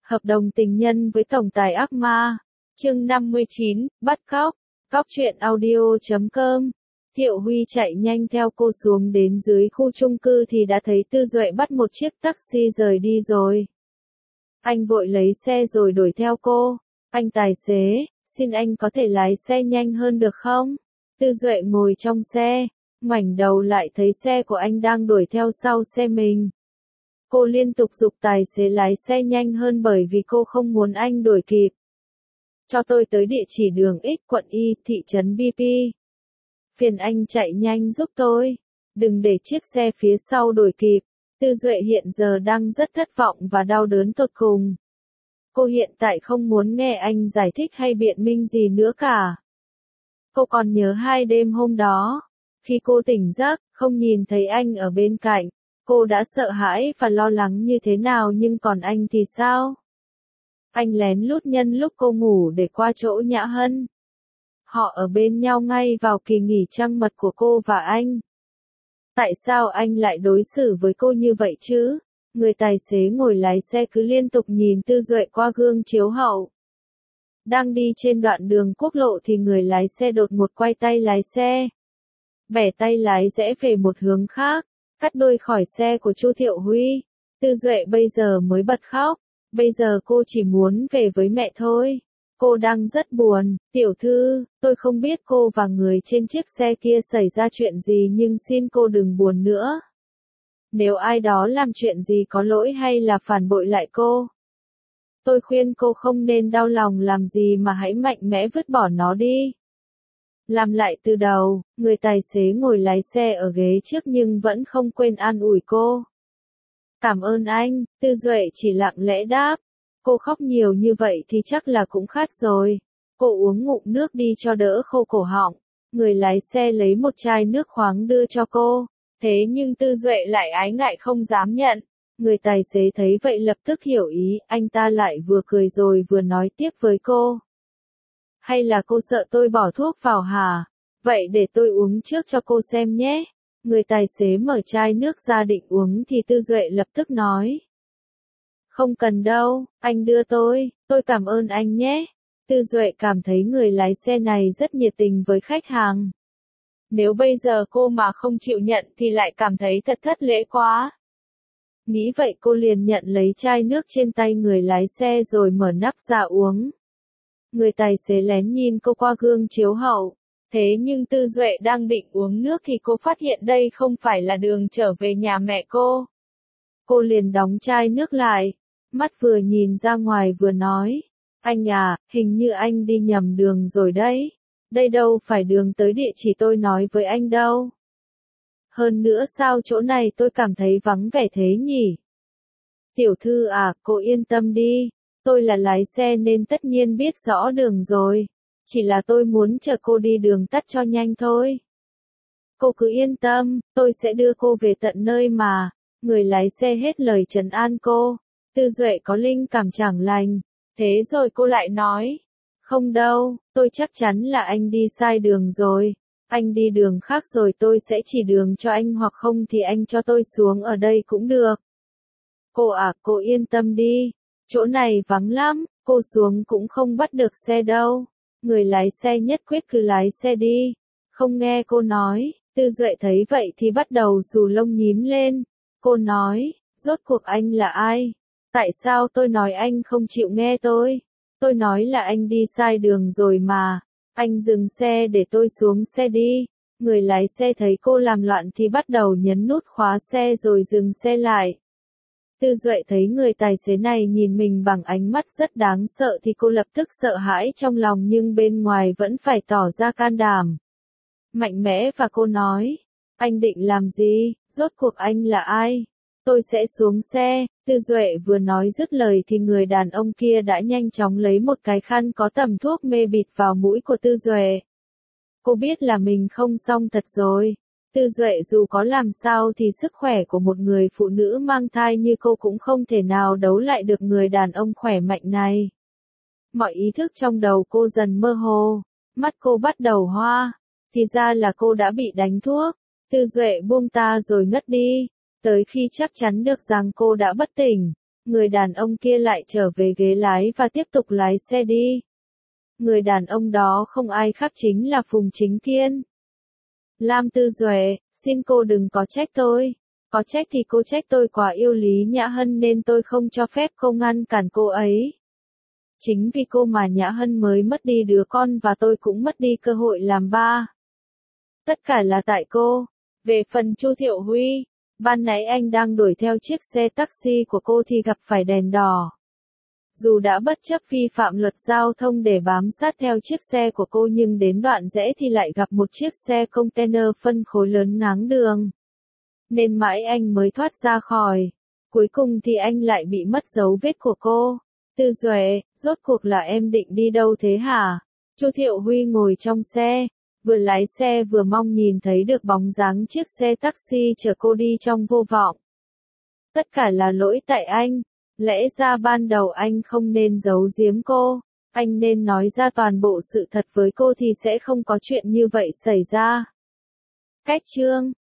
Hợp đồng tình nhân với tổng tài ác ma. Chương 59, bắt cóc. Cóc truyện audio.com. Thiệu Huy chạy nhanh theo cô xuống đến dưới khu chung cư thì đã thấy Tư Duệ bắt một chiếc taxi rời đi rồi. Anh vội lấy xe rồi đuổi theo cô. Anh tài xế, xin anh có thể lái xe nhanh hơn được không? Tư Duệ ngồi trong xe, ngoảnh đầu lại thấy xe của anh đang đuổi theo sau xe mình. Cô liên tục giục tài xế lái xe nhanh hơn bởi vì cô không muốn anh đuổi kịp. Cho tôi tới địa chỉ đường X quận Y, thị trấn BP. Phiền anh chạy nhanh giúp tôi, đừng để chiếc xe phía sau đuổi kịp. Tư Duệ hiện giờ đang rất thất vọng và đau đớn tột cùng. Cô hiện tại không muốn nghe anh giải thích hay biện minh gì nữa cả. Cô còn nhớ 2 đêm hôm đó, khi cô tỉnh giấc, không nhìn thấy anh ở bên cạnh, cô đã sợ hãi và lo lắng như thế nào, nhưng còn anh thì sao? Anh lén lút nhân lúc cô ngủ để qua chỗ Nhã Hân. Họ ở bên nhau ngay vào kỳ nghỉ trăng mật của cô và anh. Tại sao anh lại đối xử với cô như vậy chứ? Người tài xế ngồi lái xe cứ liên tục nhìn Tư Duệ qua gương chiếu hậu. Đang đi trên đoạn đường quốc lộ thì người lái xe đột ngột quay tay lái xe. Bẻ tay lái rẽ về một hướng khác, cắt đuôi khỏi xe của Chu Thiệu Huy. Tư Duệ bây giờ mới bật khóc. Bây giờ cô chỉ muốn về với mẹ thôi. Cô đang rất buồn. Tiểu thư, tôi không biết cô và người trên chiếc xe kia xảy ra chuyện gì, nhưng xin cô đừng buồn nữa. Nếu ai đó làm chuyện gì có lỗi hay là phản bội lại cô, tôi khuyên cô không nên đau lòng làm gì mà hãy mạnh mẽ vứt bỏ nó đi. Làm lại từ đầu. Người tài xế ngồi lái xe ở ghế trước nhưng vẫn không quên an ủi cô. Cảm ơn anh. Tư Duệ chỉ lặng lẽ đáp. Cô khóc nhiều như vậy thì chắc là cũng khát rồi. Cô uống ngụm nước đi cho đỡ khô cổ họng. Người lái xe lấy một chai nước khoáng đưa cho cô. Thế nhưng Tư Duệ lại ái ngại không dám nhận. Người tài xế thấy vậy lập tức hiểu ý, anh ta lại vừa cười rồi vừa nói tiếp với cô. Hay là cô sợ tôi bỏ thuốc vào hả? Vậy để tôi uống trước cho cô xem nhé. Người tài xế mở chai nước ra định uống thì Tư Duệ lập tức nói. Không cần đâu, anh đưa tôi cảm ơn anh nhé. Tư Duệ cảm thấy người lái xe này rất nhiệt tình với khách hàng. Nếu bây giờ cô mà không chịu nhận thì lại cảm thấy thật thất lễ quá. Nghĩ vậy cô liền nhận lấy chai nước trên tay người lái xe rồi mở nắp ra uống. Người tài xế lén nhìn cô qua gương chiếu hậu. Thế nhưng Tư Duệ đang định uống nước thì cô phát hiện đây không phải là đường trở về nhà mẹ cô. Cô liền đóng chai nước lại, mắt vừa nhìn ra ngoài vừa nói. Anh à, hình như anh đi nhầm đường rồi đấy. Đây đâu phải đường tới địa chỉ tôi nói với anh đâu. Hơn nữa sao chỗ này tôi cảm thấy vắng vẻ thế nhỉ? Tiểu thư à, cô yên tâm đi. Tôi là lái xe nên tất nhiên biết rõ đường rồi. Chỉ là tôi muốn chờ cô đi đường tắt cho nhanh thôi. Cô cứ yên tâm, tôi sẽ đưa cô về tận nơi mà. Người lái xe hết lời trấn an cô. Tư Duệ có linh cảm chẳng lành. Thế rồi cô lại nói. Không đâu, tôi chắc chắn là anh đi sai đường rồi. Anh đi đường khác rồi tôi sẽ chỉ đường cho anh, hoặc không thì anh cho tôi xuống ở đây cũng được. Cô à, cô yên tâm đi. Chỗ này vắng lắm, cô xuống cũng không bắt được xe đâu. Người lái xe nhất quyết cứ lái xe đi. Không nghe cô nói. Tư Duệ thấy vậy thì bắt đầu xù lông nhím lên. Cô nói, rốt cuộc anh là ai? Tại sao tôi nói anh không chịu nghe tôi? Tôi nói là anh đi sai đường rồi mà. Anh dừng xe để tôi xuống xe đi. Người lái xe thấy cô làm loạn thì bắt đầu nhấn nút khóa xe rồi dừng xe lại. Tư Duệ thấy người tài xế này nhìn mình bằng ánh mắt rất đáng sợ thì cô lập tức sợ hãi trong lòng, nhưng bên ngoài vẫn phải tỏ ra can đảm, mạnh mẽ, và cô nói. Anh định làm gì? Rốt cuộc anh là ai? Tôi sẽ xuống xe. Tư Duệ vừa nói dứt lời thì người đàn ông kia đã nhanh chóng lấy một cái khăn có tẩm thuốc mê bịt vào mũi của Tư Duệ. Cô biết là mình không xong thật rồi. Tư Duệ dù có làm sao thì sức khỏe của một người phụ nữ mang thai như cô cũng không thể nào đấu lại được người đàn ông khỏe mạnh này. Mọi ý thức trong đầu cô dần mơ hồ, mắt cô bắt đầu hoa. Thì ra là cô đã bị đánh thuốc. Tư Duệ buông ta rồi ngất đi. Tới khi chắc chắn được rằng cô đã bất tỉnh, Người đàn ông kia lại trở về ghế lái và tiếp tục lái xe đi. Người đàn ông đó không ai khác chính là Phùng Chính Kiên. Lam Tư Duệ, xin cô đừng có trách tôi. Có trách thì cô trách tôi quá yêu Lý Nhã Hân nên tôi không cho phép cô ngăn cản cô ấy. Chính vì cô mà Nhã Hân mới mất đi đứa con và tôi cũng mất đi cơ hội làm ba. Tất cả là tại cô. Về phần Chu Thiệu Huy, ban nãy anh đang đuổi theo chiếc xe taxi của cô thì gặp phải đèn đỏ. Dù đã bất chấp vi phạm luật giao thông để bám sát theo chiếc xe của cô nhưng đến đoạn rẽ thì lại gặp một chiếc xe container phân khối lớn ngáng đường. Nên mãi anh mới thoát ra khỏi. Cuối cùng thì anh lại bị mất dấu vết của cô. Tư Duệ, rốt cuộc là em định đi đâu thế hả? Chu Thiệu Huy ngồi trong xe, vừa lái xe vừa mong nhìn thấy được bóng dáng chiếc xe taxi chở cô đi trong vô vọng. Tất cả là lỗi tại anh. Lẽ ra ban đầu anh không nên giấu giếm cô. Anh nên nói ra toàn bộ sự thật với cô thì sẽ không có chuyện như vậy xảy ra. Cách chương